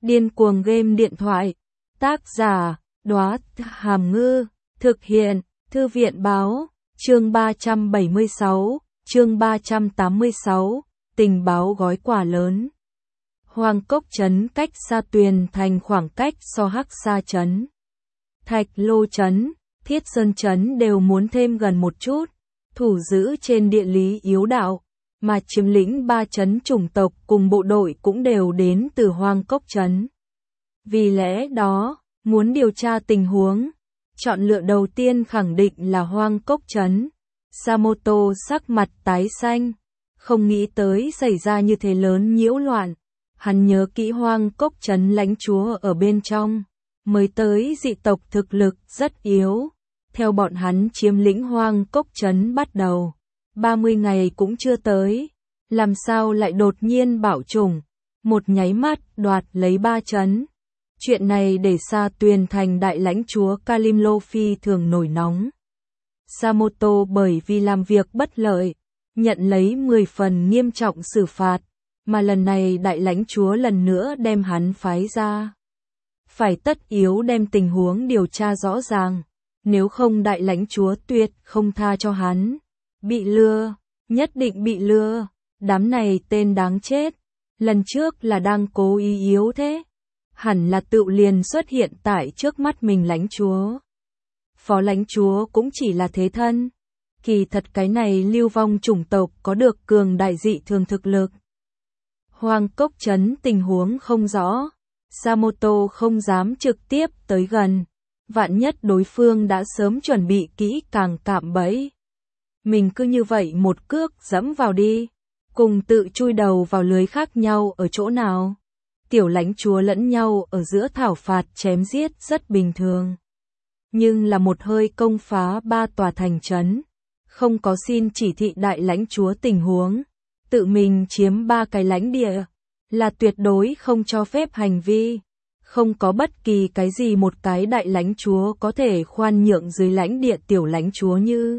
Điên cuồng game điện thoại. Tác giả, Đóa Hàm Ngư. Thực hiện, Thư viện Báo. Chương 376, chương 386, tình báo gói quà lớn. Hoang Cốc trấn cách Sa Tuyền thành khoảng cách so Hắc Sa trấn, Thạch Lô trấn, Thiết Sơn trấn đều muốn thêm gần một chút, thủ giữ trên địa lý yếu đạo, mà chiếm lĩnh 3 trấn chủng tộc cùng bộ đội cũng đều đến từ Hoang Cốc trấn. Vì lẽ đó, muốn điều tra tình huống, chọn lựa đầu tiên khẳng định là Hoang Cốc trấn. Samoto sắc mặt tái xanh, không nghĩ tới xảy ra như thế lớn nhiễu loạn. Hắn nhớ kỹ Hoang Cốc trấn lãnh chúa ở bên trong, mới tới dị tộc thực lực rất yếu. Theo bọn hắn chiếm lĩnh Hoang Cốc trấn bắt đầu, 30 ngày cũng chưa tới, làm sao lại đột nhiên bạo chủng, một nháy mắt đoạt lấy 3 trấn. Chuyện này để Sa Tuyền thành đại lãnh chúa Kalimlo phi thường nổi nóng. Samoto bởi vì làm việc bất lợi, nhận lấy 10 phần nghiêm trọng xử phạt, mà lần này đại lãnh chúa lần nữa đem hắn phái ra. Phải tất yếu đem tình huống điều tra rõ ràng, nếu không đại lãnh chúa tuyệt không tha cho hắn. Bị lừa, nhất định bị lừa, đám này tên đáng chết, lần trước là đang cố ý yếu thế, hẳn là tự liền xuất hiện tại trước mắt mình lãnh chúa. Phó lãnh chúa cũng chỉ là thế thân. Kỳ thật cái này lưu vong chủng tộc có được cường đại dị thường thực lực. Hoang Cốc trấn tình huống không rõ, Samoto không dám trực tiếp tới gần, vạn nhất đối phương đã sớm chuẩn bị kỹ càng cạm bẫy. Mình cứ như vậy một cước dẫm vào đi, cùng tự chui đầu vào lưới khác nhau ở chỗ nào. Tiểu lãnh chúa lẫn nhau ở giữa thảo phạt chém giết rất bình thường. Nhưng là một hơi công phá 3 tòa thành trấn, không có xin chỉ thị đại lãnh chúa tình huống, tự mình chiếm 3 cái lãnh địa, là tuyệt đối không cho phép hành vi. Không có bất kỳ cái gì một cái đại lãnh chúa có thể khoan nhượng dưới lãnh địa tiểu lãnh chúa như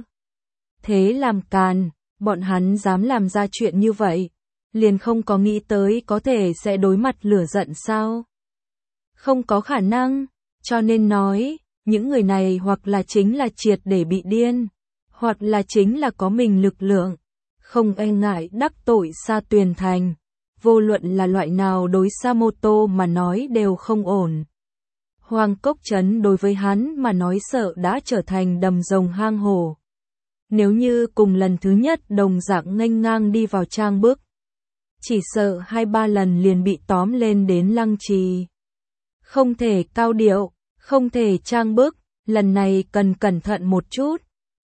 thế làm càn, bọn hắn dám làm ra chuyện như vậy, liền không có nghĩ tới có thể sẽ đối mặt lửa giận sao? Không có khả năng, cho nên nói, những người này hoặc là chính là triệt để bị điên, hoặc là chính là có mình lực lượng, không e ngại đắc tội Sa Tuyền thành. Vô luận là loại nào đối Samoto mà nói đều không ổn. Hoang Cốc trấn đối với hắn mà nói sợ đã trở thành đầm rồng hang hổ. Nếu như cùng lần thứ nhất đồng dạng nghênh ngang đi vào trang bức, chỉ sợ 2-3 lần liền bị tóm lên đến lăng trì. Không thể cao điệu, không thể trang bức, lần này cần cẩn thận một chút.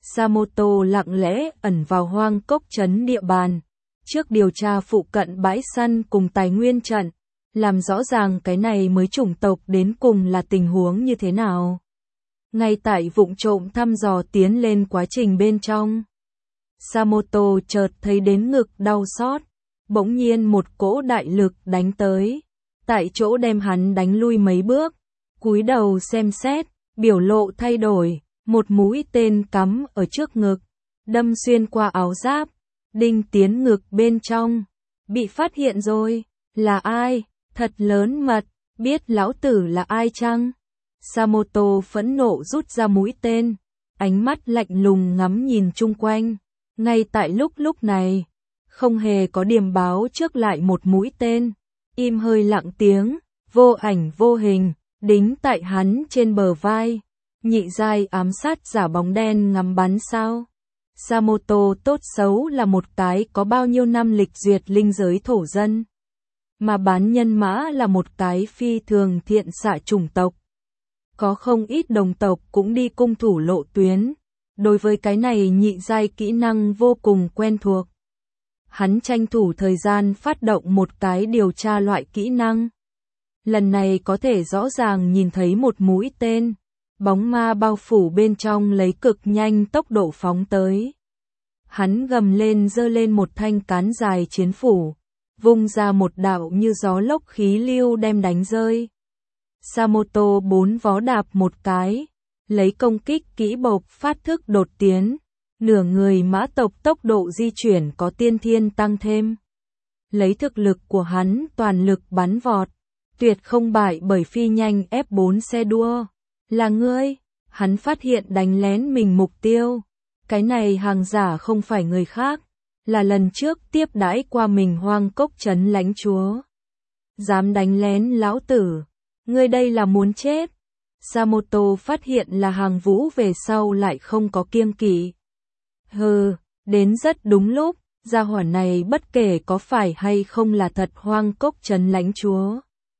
Samoto lặng lẽ ẩn vào Hoang Cốc trấn địa bàn, trước điều tra phụ cận bãi săn cùng tài nguyên trận, làm rõ ràng cái này mới chủng tộc đến cùng là tình huống như thế nào. Ngay tại vụng trộm thăm dò tiến lên quá trình bên trong, Samoto chợt thấy đến ngực đau xót, bỗng nhiên một cỗ đại lực đánh tới, tại chỗ đem hắn đánh lui mấy bước, cúi đầu xem xét, biểu lộ thay đổi, một mũi tên cắm ở trước ngực, đâm xuyên qua áo giáp, đinh tiến ngực bên trong. Bị phát hiện rồi, là ai? Thật lớn mật, biết lão tử là ai chăng? Samoto phẫn nộ rút ra mũi tên, ánh mắt lạnh lùng ngắm nhìn chung quanh. Ngay tại lúc này, không hề có điềm báo trước lại một mũi tên, im hơi lặng tiếng, vô ảnh vô hình, đính tại hắn trên bờ vai. Nhị giai ám sát giả bóng đen ngắm bắn sao? Samoto tốt xấu là một cái có bao nhiêu năm lịch duyệt linh giới thổ dân, mà bán nhân mã là một cái phi thường thiện xạ chủng tộc. Có không ít đồng tộc cũng đi cung thủ lộ tuyến, đối với cái này nhị giai kỹ năng vô cùng quen thuộc. Hắn tranh thủ thời gian phát động một cái điều tra loại kỹ năng. Lần này có thể rõ ràng nhìn thấy một mũi tên, bóng ma bao phủ bên trong lấy cực nhanh tốc độ phóng tới. Hắn gầm lên giơ lên một thanh cán dài chiến phủ, vung ra một đạo như gió lốc khí lưu đem đánh rơi. Samoto 4 vó đạp một cái, lấy công kích kỹ bộc phát thức đột tiến, nửa người mã tộc tốc độ di chuyển có tiên thiên tăng thêm. Lấy thực lực của hắn toàn lực bắn vọt, tuyệt không bại bởi phi nhanh F4 xe đua. Là ngươi, hắn phát hiện đánh lén mình mục tiêu. Cái này hàng giả không phải người khác, là lần trước tiếp đãi qua mình Hoang Cốc trấn lãnh chúa. Dám đánh lén lão tử, ngươi đây là muốn chết. Samoto phát hiện là Hàng Vũ về sau lại không có kiêng kỵ. Hừ, đến rất đúng lúc, gia hỏa này bất kể có phải hay không là thật Hoang Cốc trấn lãnh chúa.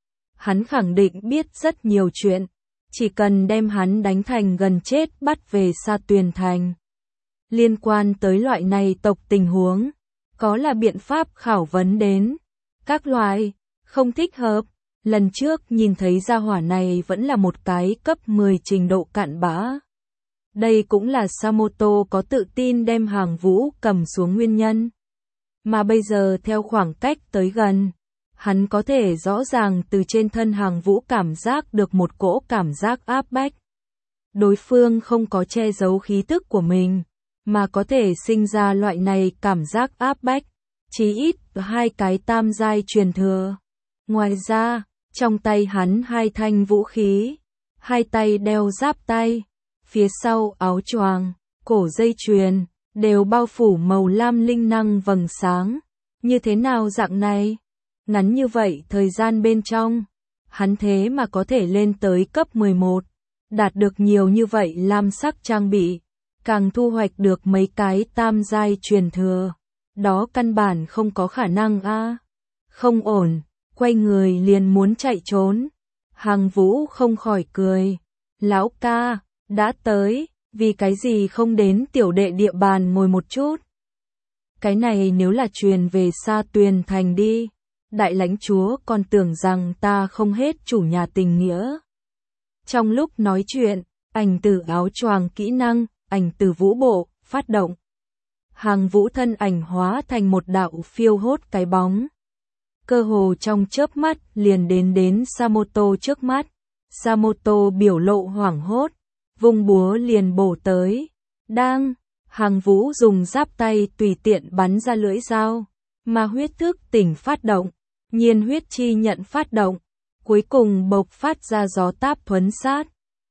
Hắn khẳng định biết rất nhiều chuyện, chỉ cần đem hắn đánh thành gần chết bắt về Sa Tuyền Thành. Liên quan tới loại này tộc tình huống, có là biện pháp khảo vấn đến. Các loại, không thích hợp, lần trước nhìn thấy gia hỏa này vẫn là một cái cấp 10 trình độ cặn bã. Đây cũng là Samoto có tự tin đem Hàng Vũ cầm xuống nguyên nhân. Mà bây giờ theo khoảng cách tới gần, hắn có thể rõ ràng từ trên thân Hàng Vũ cảm giác được một cỗ cảm giác áp bách. Đối phương không có che giấu khí tức của mình, mà có thể sinh ra loại này cảm giác áp bách, chí ít 2 cái tam giai truyền thừa. Ngoài ra, trong tay hắn 2 thanh vũ khí, 2 tay đeo giáp tay, phía sau áo choàng, cổ dây chuyền, đều bao phủ màu lam linh năng vầng sáng. Như thế nào dạng này? Ngắn như vậy thời gian bên trong, hắn thế mà có thể lên tới cấp 11, đạt được nhiều như vậy lam sắc trang bị, càng thu hoạch được mấy cái tam giai truyền thừa. Đó căn bản không có khả năng a. Không ổn, quay người liền muốn chạy trốn. Hàng Vũ không khỏi cười. Lão ca, đã tới, vì cái gì không đến tiểu đệ địa bàn ngồi một chút? Cái này nếu là truyền về Sa Tuyền Thành đi, đại lãnh chúa còn tưởng rằng ta không hết chủ nhà tình nghĩa. Trong lúc nói chuyện, ảnh tử áo choàng kỹ năng, ảnh tử vũ bộ, phát động. Hàng Vũ thân ảnh hóa thành một đạo phiêu hốt cái bóng. Cơ hồ trong chớp mắt liền đến Samoto trước mắt. Samoto biểu lộ hoảng hốt, vung búa liền bổ tới. Đang, Hàng Vũ dùng giáp tay tùy tiện bắn ra lưỡi dao, mà huyết thức tỉnh phát động, nhiên huyết chi nhận phát động, cuối cùng bộc phát ra gió táp thuấn sát.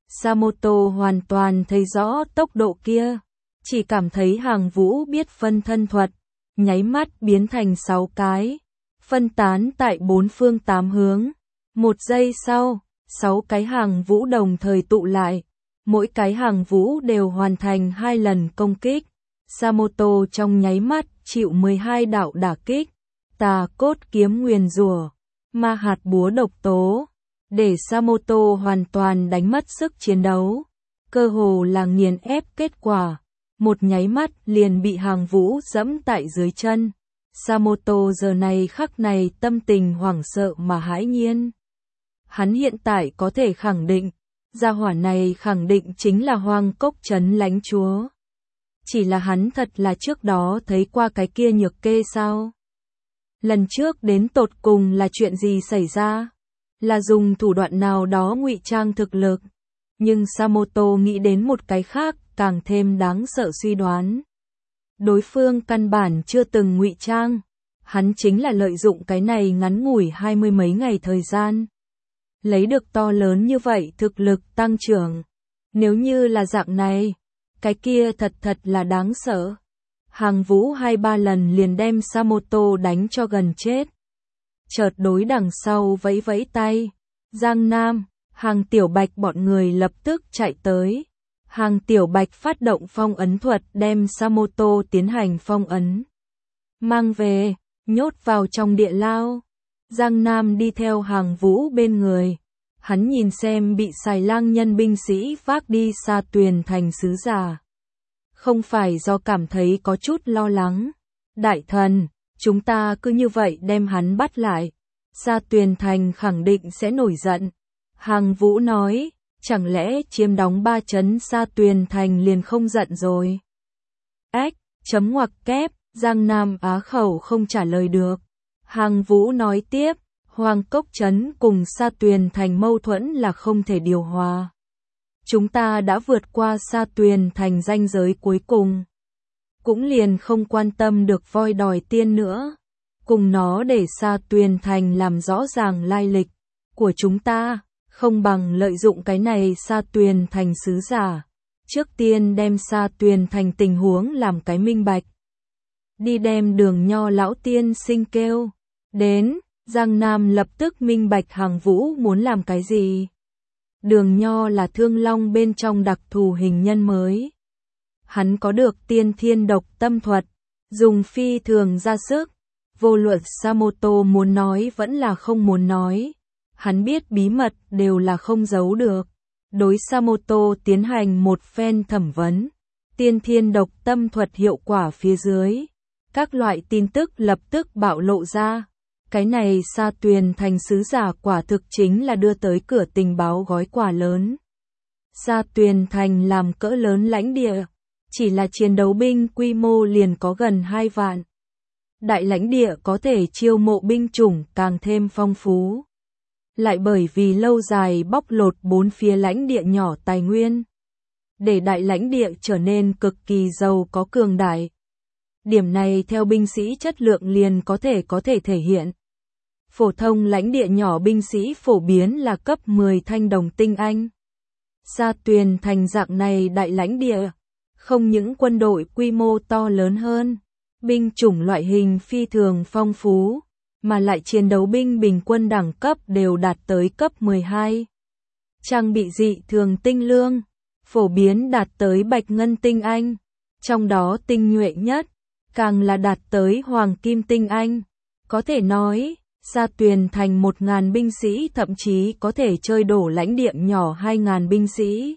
Samoto hoàn toàn thấy rõ tốc độ kia, chỉ cảm thấy Hàng Vũ biết phân thân thuật, nháy mắt biến thành 6 cái, phân tán tại 4 phương 8 hướng. 1 giây sau, 6 cái Hàng Vũ đồng thời tụ lại, mỗi cái Hàng Vũ đều hoàn thành 2 lần công kích. Samoto trong nháy mắt chịu 12 đạo đả kích, tà cốt kiếm nguyền rủa, ma hạt búa độc tố, để Samoto hoàn toàn đánh mất sức chiến đấu, cơ hồ là nghiền ép. Kết quả, một nháy mắt liền bị Hàng Vũ dẫm tại dưới chân. Samoto giờ này khắc này tâm tình hoảng sợ mà hãi nhiên. Hắn hiện tại có thể khẳng định, gia hỏa này khẳng định chính là Hoang Cốc trấn lãnh chúa. Chỉ là hắn thật là trước đó thấy qua cái kia nhược kê sao? Lần trước đến tột cùng là chuyện gì xảy ra? Là dùng thủ đoạn nào đó ngụy trang thực lực? Nhưng Samoto nghĩ đến một cái khác, càng thêm đáng sợ suy đoán. Đối phương căn bản chưa từng ngụy trang, hắn chính là lợi dụng cái này ngắn ngủi 20 mấy ngày thời gian, lấy được to lớn như vậy thực lực tăng trưởng. Nếu như là dạng này, cái kia thật là đáng sợ. Hàng Vũ 2-3 lần liền đem Samoto đánh cho gần chết. Chợt đối đằng sau vẫy vẫy tay. Giang Nam, Hàng Tiểu Bạch bọn người lập tức chạy tới. Hàng Tiểu Bạch phát động phong ấn thuật đem Samoto tiến hành phong ấn. Mang về, nhốt vào trong địa lao. Giang Nam đi theo Hàng Vũ bên người. Hắn nhìn xem bị Xài Lang nhân binh sĩ vác đi Sa Tuyền Thành sứ giả. Không phải do cảm thấy có chút lo lắng. Đại thần, chúng ta cứ như vậy đem hắn bắt lại. Sa Tuyền Thành khẳng định sẽ nổi giận. Hàng Vũ nói, chẳng lẽ chiếm đóng 3 trấn Sa Tuyền Thành liền không giận rồi? Ếch, chấm ngoặc kép, Giang Nam á khẩu không trả lời được. Hàng Vũ nói tiếp, Hoang Cốc trấn cùng Sa Tuyền Thành mâu thuẫn là không thể điều hòa. Chúng ta đã vượt qua Sa Tuyền Thành ranh giới cuối cùng. Cũng liền không quan tâm được voi đòi tiên nữa. Cùng nó để Sa Tuyền Thành làm rõ ràng lai lịch. của chúng ta, không bằng lợi dụng cái này Sa Tuyền Thành sứ giả. Trước tiên đem Sa Tuyền Thành tình huống làm cái minh bạch. Đi đem Đường Nho lão tiên sinh kêu đến, Giang Nam lập tức minh bạch Hàng Vũ muốn làm cái gì. Đường Nho là Thương Long bên trong đặc thù hình nhân mới. Hắn có được tiên thiên độc tâm thuật, dùng phi thường ra sức. Vô luận Samoto muốn nói vẫn là không muốn nói. Hắn biết bí mật đều là không giấu được. Đối Samoto tiến hành một phen thẩm vấn. Tiên thiên độc tâm thuật hiệu quả phía dưới. Các loại tin tức lập tức bạo lộ ra. Cái này Sa Tuyền Thành sứ giả quả thực chính là đưa tới cửa tình báo gói quà lớn. Sa Tuyền Thành làm cỡ lớn lãnh địa. Chỉ là chiến đấu binh quy mô liền có gần 2 vạn. Đại lãnh địa có thể chiêu mộ binh chủng càng thêm phong phú. Lại bởi vì lâu dài bóc lột bốn phía lãnh địa nhỏ tài nguyên. Để đại lãnh địa trở nên cực kỳ giàu có cường đại. Điểm này theo binh sĩ chất lượng liền có thể thể hiện. Phổ thông lãnh địa nhỏ binh sĩ phổ biến là cấp 10 thanh đồng tinh anh. Sa Tuyền Thành dạng này đại lãnh địa. Không những quân đội quy mô to lớn hơn. Binh chủng loại hình phi thường phong phú. Mà lại chiến đấu binh bình quân đẳng cấp đều đạt tới cấp 12. Trang bị dị thường tinh lương. Phổ biến đạt tới bạch ngân tinh anh. Trong đó tinh nhuệ nhất. Càng là đạt tới hoàng kim tinh anh. Có thể nói, Sa Tuyền Thành 1.000 binh sĩ thậm chí có thể chơi đổ lãnh địa nhỏ 2.000 binh sĩ.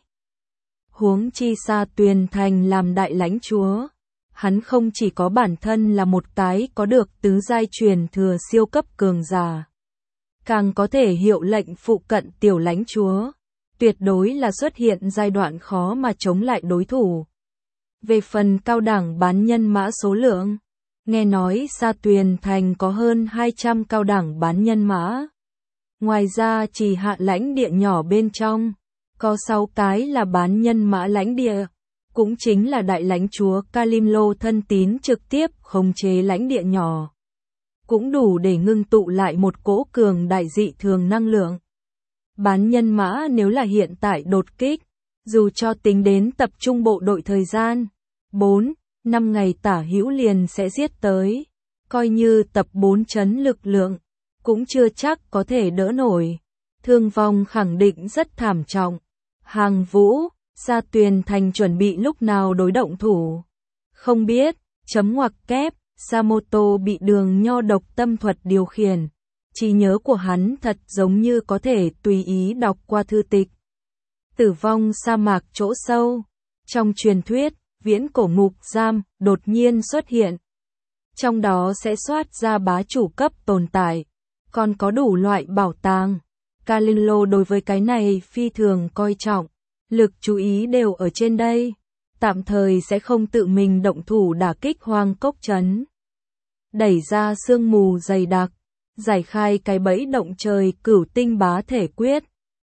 Huống chi Sa Tuyền Thành làm đại lãnh chúa. Hắn không chỉ có bản thân là một cái có được tứ giai truyền thừa siêu cấp cường giả. Càng có thể hiệu lệnh phụ cận tiểu lãnh chúa. Tuyệt đối là xuất hiện giai đoạn khó mà chống lại đối thủ. Về phần cao đẳng bán nhân mã số lượng, nghe nói Sa Tuyền Thành có hơn 200 cao đẳng bán nhân mã. Ngoài ra chỉ hạ lãnh địa nhỏ bên trong, có 6 cái là bán nhân mã lãnh địa, cũng chính là đại lãnh chúa Kalimlo thân tín trực tiếp khống chế lãnh địa nhỏ. Cũng đủ để ngưng tụ lại một cỗ cường đại dị thường năng lượng. Bán nhân mã nếu là hiện tại đột kích, dù cho tính đến tập trung bộ đội thời gian, 4, 5 ngày tả hữu liền sẽ giết tới, coi như tập 4 chấn lực lượng, cũng chưa chắc có thể đỡ nổi, thương vong khẳng định rất thảm trọng. Hàng Vũ, Sa Tuyền Thành chuẩn bị lúc nào đối động thủ? Không biết, chấm ngoặc kép, Samoto bị Đường Nho độc tâm thuật điều khiển, trí nhớ của hắn thật giống như có thể tùy ý đọc qua thư tịch. Tử vong sa mạc chỗ sâu, trong truyền thuyết, viễn cổ ngục giam đột nhiên xuất hiện. Trong đó sẽ soát ra bá chủ cấp tồn tại, còn có đủ loại bảo tàng. Kalimlo đối với cái này phi thường coi trọng, lực chú ý đều ở trên đây, tạm thời sẽ không tự mình động thủ đả kích Hoang Cốc trấn. Đẩy ra sương mù dày đặc, giải khai cái bẫy động trời Cửu Tinh bá thể quyết.